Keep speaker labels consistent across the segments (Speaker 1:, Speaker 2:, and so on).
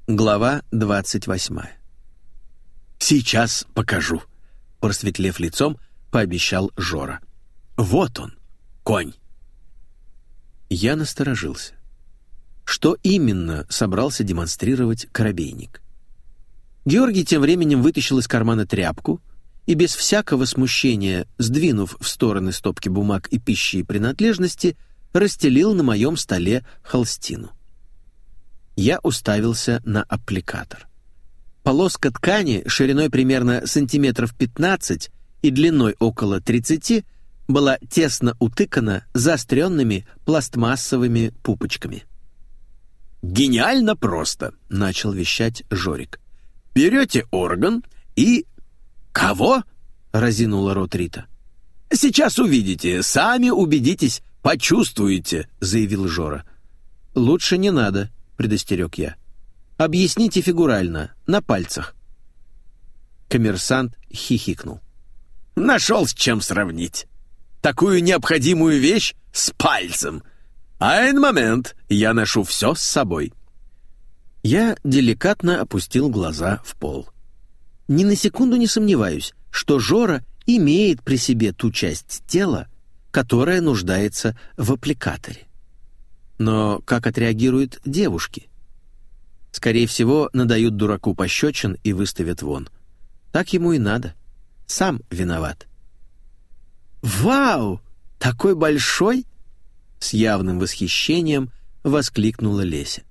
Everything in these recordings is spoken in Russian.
Speaker 1: Глава 28. «Сейчас покажу», — просветлев лицом, пообещал Жора. «Вот он, конь». Я насторожился. Что именно собрался демонстрировать корабейник? Георгий тем временем вытащил из кармана тряпку и без всякого смущения, сдвинув в стороны стопки бумаг и пищи и принадлежности, расстелил на моем столе холстину. Я уставился на аппликатор. Полоска ткани шириной примерно сантиметров 15 и длиной около 30 была тесно утыкана заостренными пластмассовыми пупочками. «Гениально просто», — начал вещать Жорик. «Берете орган и...» «Кого?» — разинула рот Рита. «Сейчас увидите, сами убедитесь, почувствуете», — заявил Жора. «Лучше не надо», — предостерег я. «Объясните фигурально, на пальцах». Коммерсант хихикнул. «Нашел с чем сравнить. Такую необходимую вещь с пальцем. Айн момент, я ношу все с собой». Я деликатно опустил глаза в пол. Ни на секунду не сомневаюсь, что Жора имеет при себе ту часть тела, которая нуждается в аппликаторе. Но как отреагируют девушки? Скорее всего, надают дураку пощечин и выставят вон. Так ему и надо. Сам виноват. «Вау! Такой большой!» С явным восхищением воскликнула Леся.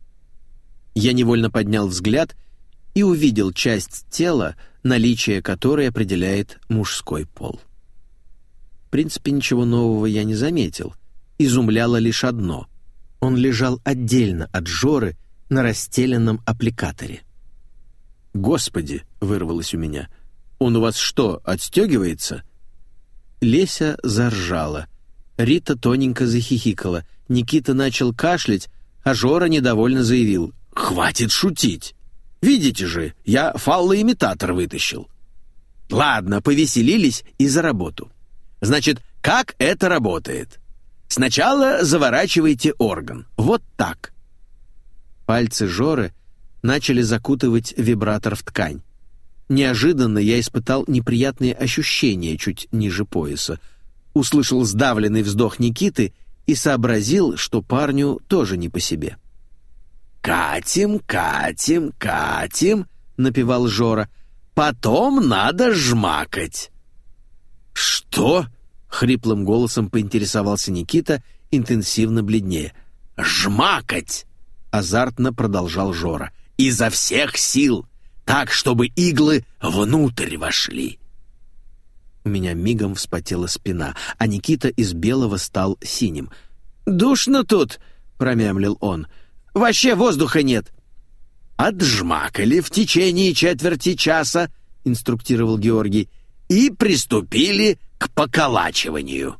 Speaker 1: Я невольно поднял взгляд и увидел часть тела, наличие которой определяет мужской пол. В принципе, ничего нового я не заметил. Изумляло лишь одно. Он лежал отдельно от Жоры на расстеленном аппликаторе. «Господи!» — вырвалось у меня. «Он у вас что, отстегивается?» Леся заржала. Рита тоненько захихикала. Никита начал кашлять, а Жора недовольно заявил: «Хватит шутить! Видите же, я фаллоимитатор вытащил». «Ладно, повеселились и за работу. Значит, как это работает? Сначала заворачивайте орган. Вот так». Пальцы Жоры начали закутывать вибратор в ткань. Неожиданно я испытал неприятные ощущения чуть ниже пояса. Услышал сдавленный вздох Никиты и сообразил, что парню тоже не по себе. «Катим, катим, катим», — напевал Жора. «Потом надо жмакать». «Что?» — хриплым голосом поинтересовался Никита, интенсивно бледнее. «Жмакать!» — азартно продолжал Жора. «Изо всех сил, так, чтобы иглы внутрь вошли». У меня мигом вспотела спина, а Никита из белого стал синим. «Душно тут!» — промямлил он. «Вообще воздуха нет!» «Отжмакали в течение четверти часа», — инструктировал Георгий, «и приступили к поколачиванию».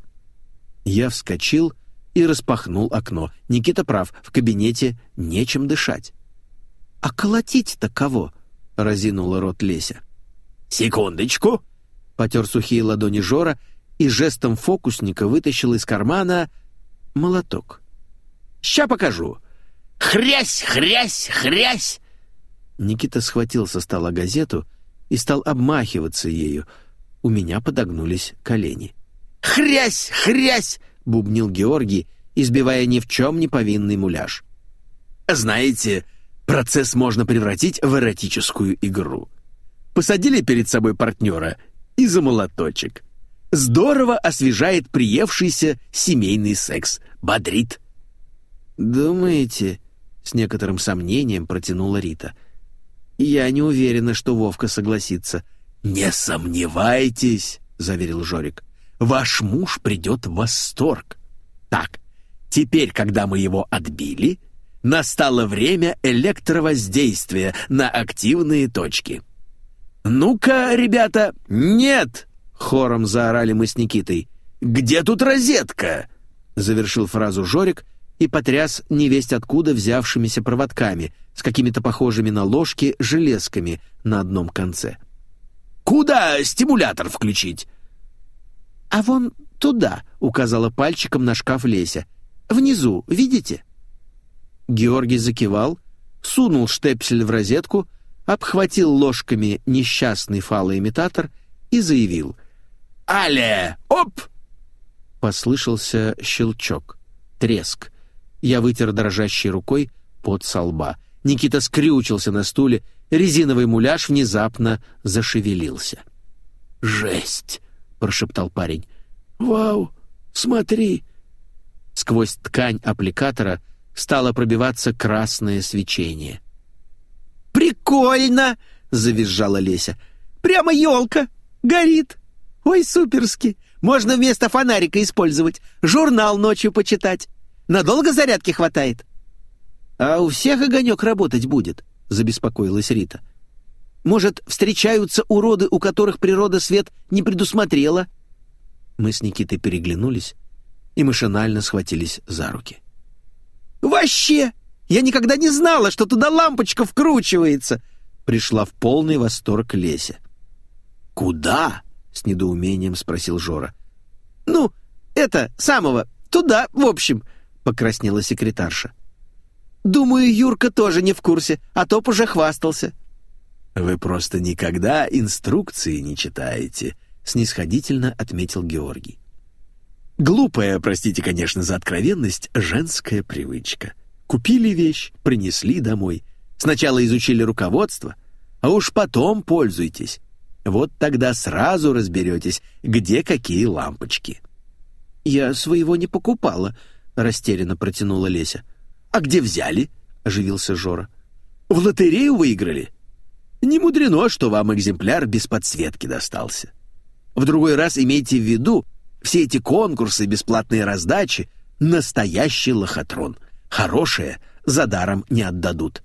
Speaker 1: Я вскочил и распахнул окно. Никита прав, в кабинете нечем дышать. «А колотить-то кого?» — разинула рот Леся. «Секундочку!» — потер сухие ладони Жора и жестом фокусника вытащил из кармана молоток. «Ща покажу! Хрясь, хрясь, хрясь!» Никита схватил со стола газету и стал обмахиваться ею. У меня подогнулись колени. «Хрясь, хрясь!» — бубнил Георгий, избивая ни в чем не повинный муляж. «Знаете, процесс можно превратить в эротическую игру. Посадили перед собой партнера и за молоточек. Здорово освежает приевшийся семейный секс, бодрит». «Думаете?» — с некоторым сомнением протянула Рита. «Я не уверена, что Вовка согласится». «Не сомневайтесь», — заверил Жорик. «Ваш муж придет в восторг. Так, теперь, когда мы его отбили, настало время электровоздействия на активные точки». «Ну-ка, ребята, нет!» — хором заорали мы с Никитой. «Где тут розетка?» — завершил фразу Жорик и потряс невесть откуда взявшимися проводками с какими-то похожими на ложки железками на одном конце. «Куда стимулятор включить?» «А вон туда», — указала пальчиком на шкаф Леся. «Внизу, видите?» Георгий закивал, сунул штепсель в розетку, обхватил ложками несчастный фалоимитатор и заявил: «Але! Оп!» Послышался щелчок, треск. Я вытер дрожащей рукой пот со лба. Никита скрючился на стуле, резиновый муляж внезапно зашевелился. «Жесть!» — прошептал парень. «Вау! Смотри!» Сквозь ткань аппликатора стало пробиваться красное свечение. «Прикольно!» — завизжала Леся. «Прямо елка! Горит! Ой, суперски! Можно вместо фонарика использовать, журнал ночью почитать. Надолго зарядки хватает?» «А у всех огонек работать будет?» — забеспокоилась Рита. «Может, встречаются уроды, у которых природа свет не предусмотрела?» Мы с Никитой переглянулись и машинально схватились за руки. «Вообще! Я никогда не знала, что туда лампочка вкручивается!» Пришла в полный восторг Леся. «Куда?» — с недоумением спросил Жора. «Ну, это, самого, туда, в общем», — покраснела секретарша. «Думаю, Юрка тоже не в курсе, а то б уже хвастался». «Вы просто никогда инструкции не читаете», — снисходительно отметил Георгий. «Глупая, простите, конечно, за откровенность, женская привычка. Купили вещь, принесли домой. Сначала изучили руководство, а уж потом пользуйтесь. Вот тогда сразу разберетесь, где какие лампочки». «Я своего не покупала», — растерянно протянула Леся. «А где взяли?» — оживился Жора. «В лотерею выиграли? Не мудрено, что вам экземпляр без подсветки достался. В другой раз имейте в виду, все эти конкурсы, бесплатные раздачи — настоящий лохотрон. Хорошее за даром не отдадут».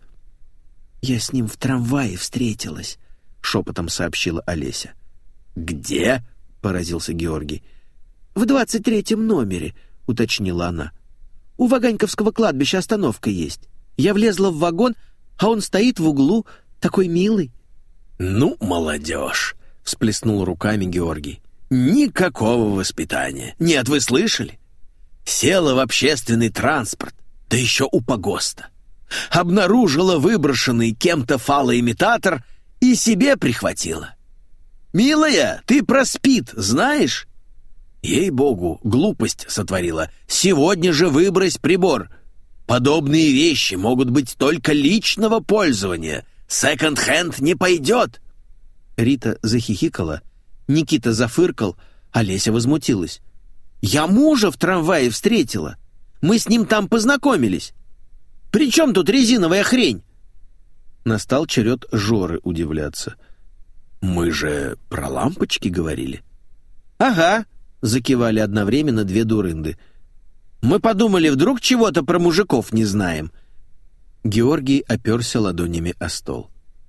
Speaker 1: «Я с ним в трамвае встретилась», — шепотом сообщила Олеся. «Где?» — поразился Георгий. «В 23-м номере», — уточнила она. «У Ваганьковского кладбища остановка есть. Я влезла в вагон, а он стоит в углу, такой милый».
Speaker 2: «Ну, молодежь!» — всплеснул руками Георгий. «Никакого воспитания. Нет, вы слышали? Села в общественный транспорт, да еще у погоста. Обнаружила выброшенный кем-то фалоимитатор и себе прихватила. Милая, ты про СПИД знаешь? Ей-богу, глупость сотворила. Сегодня же выбрось прибор. Подобные вещи могут быть только личного пользования. Секонд-хенд не пойдет».
Speaker 1: Рита захихикала, Никита зафыркал, а Леся возмутилась. «Я мужа в трамвае встретила. Мы с ним там познакомились. При чем тут резиновая хрень?» Настал черед Жоры удивляться.
Speaker 2: «Мы же про лампочки говорили».
Speaker 1: «Ага», — закивали одновременно две дурынды. «Мы подумали, вдруг чего-то про мужиков не знаем». Георгий оперся ладонями о стол.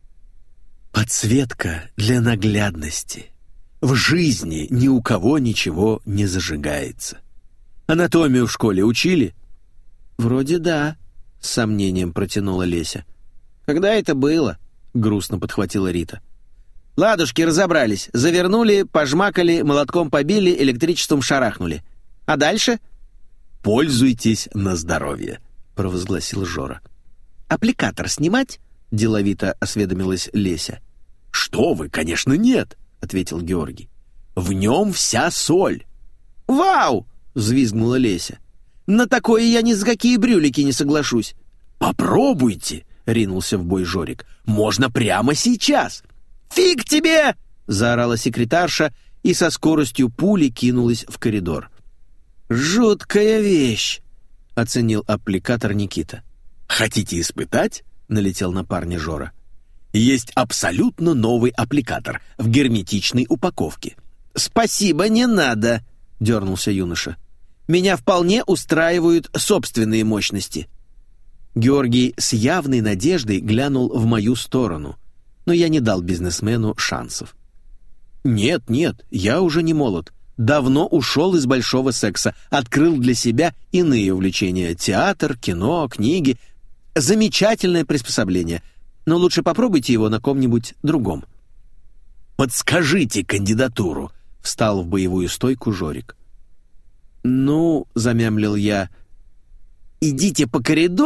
Speaker 2: «Подсветка для наглядности. В жизни ни у кого ничего не зажигается. Анатомию в школе учили?»
Speaker 1: «Вроде да», — с сомнением протянула Леся. «Когда это было?» — грустно подхватила Рита. «Ладушки, разобрались. Завернули, пожмакали, молотком побили, электричеством шарахнули. А дальше?»
Speaker 2: «Пользуйтесь на здоровье», — провозгласил Жора.
Speaker 1: «Аппликатор снимать?» — деловито осведомилась Леся.
Speaker 2: «Что вы, конечно, нет», — ответил Георгий. «В нем вся соль».
Speaker 1: «Вау!» — взвизгнула Леся. «На такое я ни за какие брюлики не соглашусь».
Speaker 2: «Попробуйте», — ринулся в бой Жорик. «Можно прямо сейчас».
Speaker 1: «Фиг тебе!» — заорала секретарша и со скоростью пули кинулась в коридор. «Жуткая вещь», — оценил аппликатор Никита.
Speaker 2: «Хотите испытать?» — налетел на парня Жора. «Есть абсолютно новый аппликатор в герметичной упаковке».
Speaker 1: «Спасибо, не надо», — дернулся юноша. «Меня вполне устраивают собственные мощности». Георгий с явной надеждой глянул в мою сторону, но я не дал бизнесмену шансов. «Нет, нет, я уже не молод. Давно ушел из большого секса, открыл для себя иные увлечения. Театр, кино, книги. Замечательное приспособление, но лучше попробуйте его на ком-нибудь другом».
Speaker 2: «Подскажите кандидатуру», — встал в боевую стойку Жорик.
Speaker 1: «Ну», — замямлил я, — «идите по коридору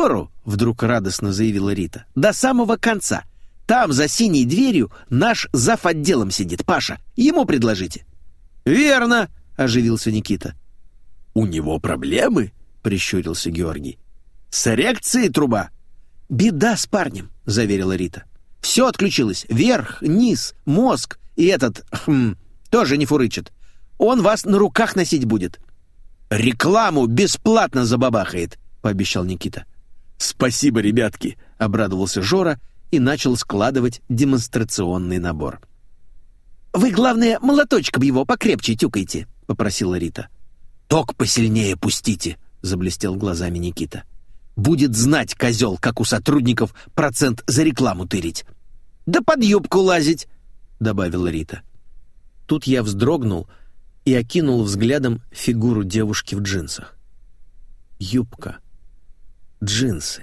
Speaker 1: вдруг радостно заявила Рита. «До самого конца. Там, за синей дверью, наш зав. Отделом сидит, Паша. Ему предложите». «Верно», — оживился Никита.
Speaker 2: «У него проблемы?» — прищурился Георгий. «С эрекцией труба?»
Speaker 1: «Беда с парнем», — заверила Рита. «Все отключилось. Верх, низ, мозг. И этот, тоже не фурычит. Он вас на руках носить будет». «Рекламу бесплатно забабахает», — пообещал Никита.
Speaker 2: «Спасибо, ребятки», —
Speaker 1: обрадовался Жора и начал складывать демонстрационный набор. «Вы, главное, молоточком его покрепче тюкайте», — попросила Рита. «Ток посильнее пустите», — заблестел глазами Никита. «Будет знать, козел, как у сотрудников процент за рекламу тырить». «Да под юбку лазить», — добавила Рита. Тут я вздрогнул и окинул взглядом фигуру девушки в джинсах. Юбка. Джинсы.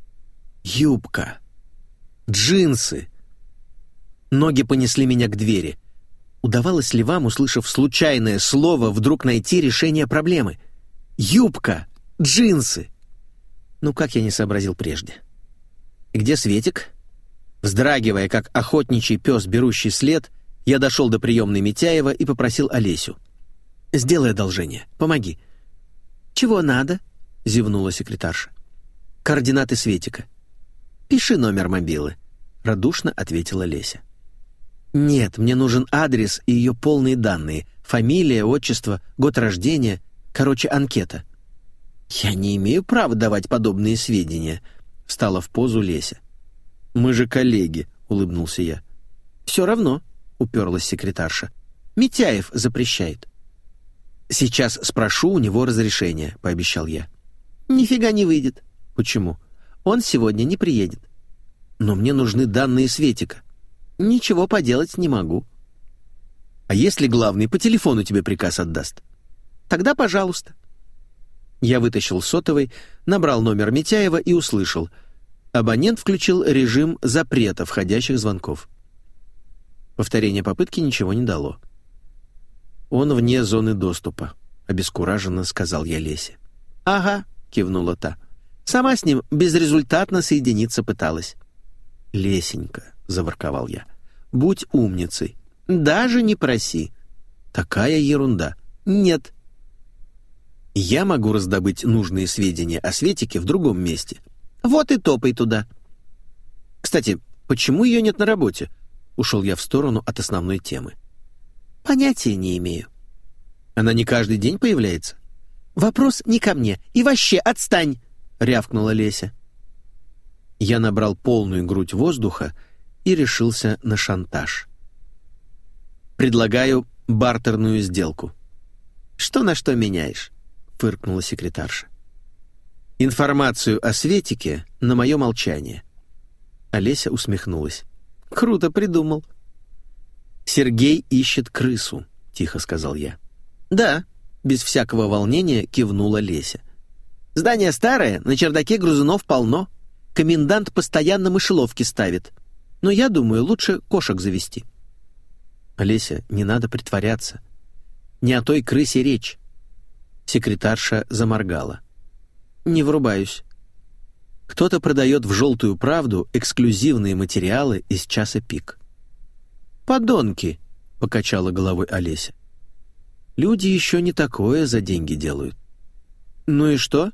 Speaker 1: Юбка. Джинсы. Ноги понесли меня к двери. Удавалось ли вам, услышав случайное слово, вдруг найти решение проблемы? Юбка. Джинсы. Ну, как я не сообразил прежде. И где Светик? Вздрагивая, как охотничий пес, берущий след, я дошел до приемной Митяева и попросил Олесю. «Сделай одолжение. Помоги». «Чего надо?» — зевнула секретарша. «Координаты Светика». «Пиши номер мобилы», — радушно ответила Леся. «Нет, мне нужен адрес и ее полные данные. Фамилия, отчество, год рождения. Короче, анкета». «Я не имею права давать подобные сведения», — встала в позу Леся. «Мы же коллеги», — улыбнулся я. «Все равно», — уперлась секретарша. «Митяев запрещает». «Сейчас спрошу у него разрешения», — пообещал я. «Нифига не выйдет». «Почему?» «Он сегодня не приедет». «Но мне нужны данные Светика». «Ничего поделать не могу». «А если главный по телефону тебе приказ отдаст?» «Тогда пожалуйста». Я вытащил сотовый, набрал номер Митяева и услышал. Абонент включил режим запрета входящих звонков. Повторение попытки ничего не дало. «Он вне зоны доступа», — обескураженно сказал я Лесе. «Ага», — кивнула та. «Сама с ним безрезультатно соединиться пыталась». «Лесенька», — заворковал я, — «будь умницей. Даже не проси». «Такая ерунда». «Нет». «Я могу раздобыть нужные сведения о Светике в другом месте». «Вот и топай туда». «Кстати, почему ее нет на работе?» Ушел я в сторону от основной темы. «Понятия не имею». «Она не каждый день появляется?» «Вопрос не ко мне. И вообще, отстань!» — рявкнула Леся. Я набрал полную грудь воздуха и решился на шантаж. «Предлагаю бартерную сделку». «Что на что меняешь?» — фыркнула секретарша. «Информацию о Светике на мое молчание». Олеся усмехнулась. «Круто придумал». «Сергей ищет крысу», — тихо сказал я. «Да», — без всякого волнения кивнула Леся. «Здание старое, на чердаке грызунов полно. Комендант постоянно мышеловки ставит. Но я думаю, лучше кошек завести». «Олеся, не надо притворяться. Не о той крысе речь». Секретарша заморгала. «Не врубаюсь». «Кто-то продает в «Желтую правду» эксклюзивные материалы из часа пик». «Подонки», — покачала головой Олеся. «Люди еще не такое за деньги делают». «Ну и что?»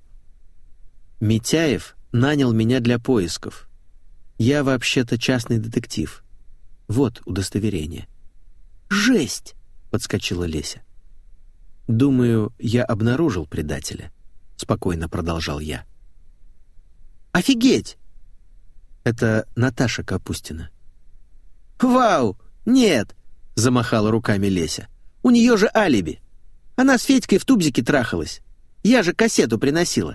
Speaker 1: «Митяев нанял меня для поисков. Я вообще-то частный детектив. Вот удостоверение». «Жесть!» — подскочила Леся. «Думаю, я обнаружил предателя», — спокойно продолжал я. «Офигеть!» «Это Наташа Капустина». «Вау! Нет!» — замахала руками Леся. «У нее же алиби. Она с Федькой в тубзике трахалась. Я же кассету приносила».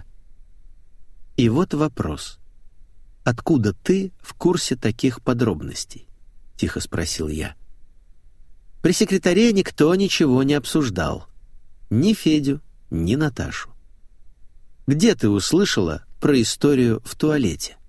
Speaker 1: «И вот вопрос. Откуда ты в курсе таких подробностей?» — тихо спросил я. При секретаре никто ничего не обсуждал. Ни Федю, ни Наташу. «Где ты услышала про историю в туалете?»